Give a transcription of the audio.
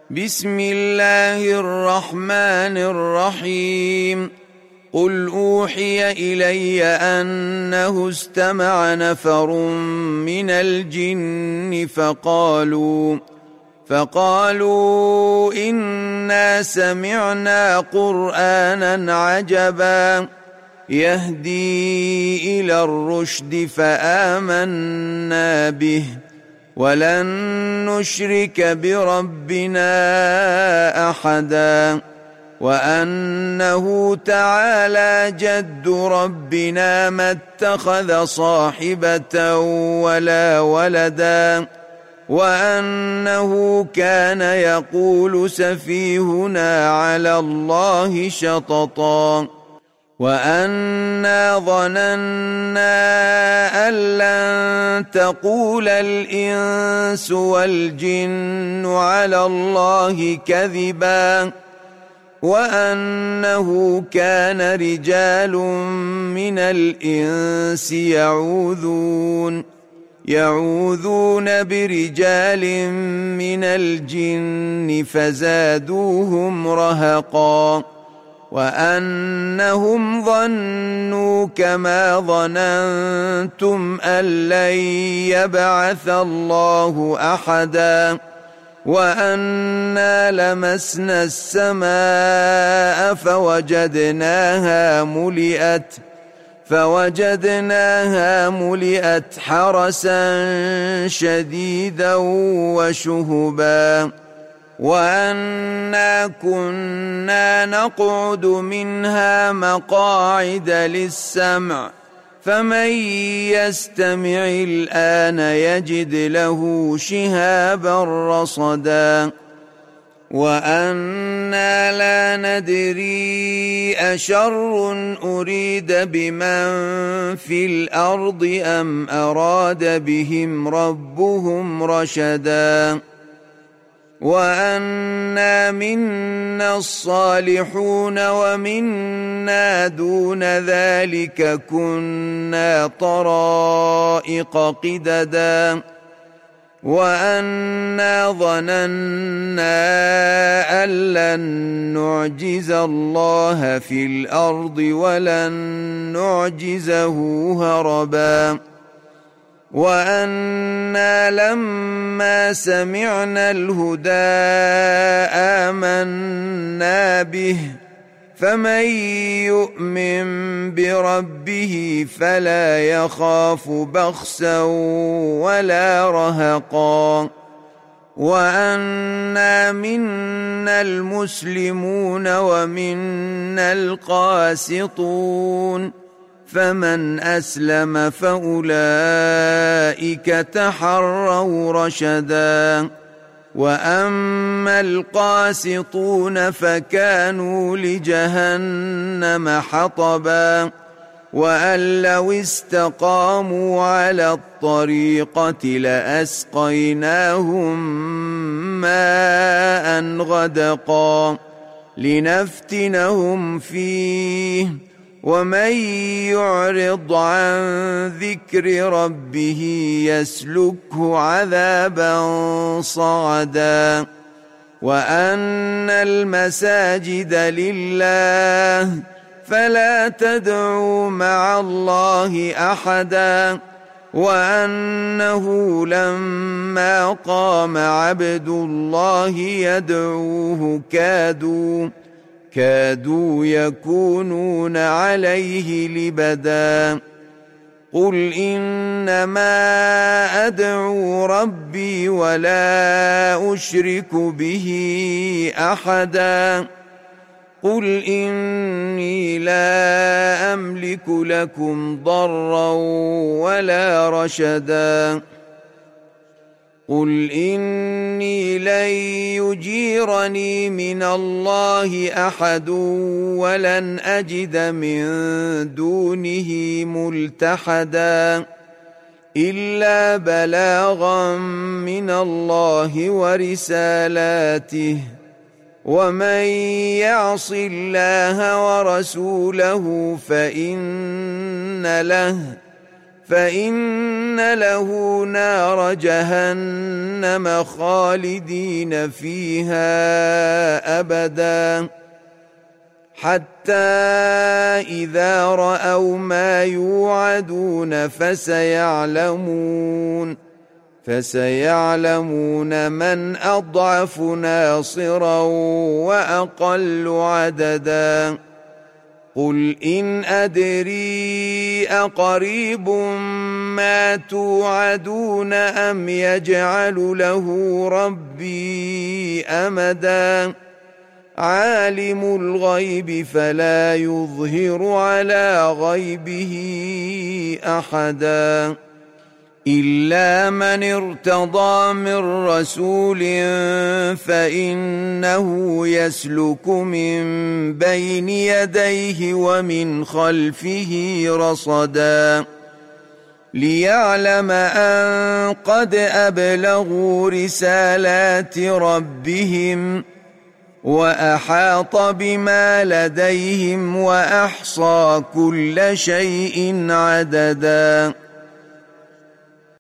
بسم الله الرحمن الرحيم قل أوحي إلي أنه استمع نفر من الجن فقالوا إنا سمعنا قرآنا عجبا يهدي إلى الرشد فآمنا به ولن نشرك بربنا أحدا وأنه تعالى جد ربنا ما اتخذ صاحبة ولا ولدا وأنه كان يقول سفيهنا على الله شططا وأنا ظننا أن لن تقول الإنس والجن على الله كذبا وأنه كان رجال من الإنس يعوذون برجال من الجن فزادوهم رهقا وأنهم ظنوا كما ظننتم أن لن يبعث الله أحدا وأنا لمسنا السماء فوجدناها ملئت حرسا شديدا وشهبا وأنا كنا نقعد منها مقاعد للسمع فمن يستمع الآن يجد له شهابا رصدا وأنا لا ندري أشر أريد بمن في الأرض أم أراد بهم ربهم رشدا وأنا منا الصالحون ومنا دون ذلك كنا طرائق قددا وأنا ظننا أن لن نعجز الله في الأرض ولن نعجزه هربا وأنا لما سمعنا الهدى آمنا به فمن يؤمن بربه فلا يخاف بخسا ولا رهقا وأنا منا المسلمون ومنا القاسطون فمن أسلم فأولئك تحروا رشدا وأما القاسطون فكانوا لجهنم حطبا وأن لو استقاموا على الطريقة لأسقيناهم ماء غدقا لنفتنهم فيه ومن يعرض عن ذكر ربه يسلكه عذابا صعدا وأن المساجد لله فلا تدعوا مع الله أحدا وأنه لما قام عبد الله يدعوه كادوا يكونون عليه لبدا قل إنما أدعو ربي ولا أشرك به أحدا قل إني لا أملك لكم ضرا ولا رشدا قل إني لن يجيرني من الله أحد ولن أجد من دونه ملتحدا إلا بلاغا من الله ورسالاته ومن يعص الله ورسوله فإن له نار جهنم خالدين فيها أبدا حتى إذا رأوا ما يوعدون فسيعلمون من أضعف ناصرا وأقل عددا قل إن أدري أقريب ما توعدون أم يجعل له ربي أمدا عالم الغيب فلا يظهر على غيبه أحدا إلا من ارتضى من رسول فإنه يسلك من بين يديه ومن خلفه رصدا ليعلم أن قد أبلغوا رسالات ربهم وأحاط بما لديهم وأحصى كل شيء عددا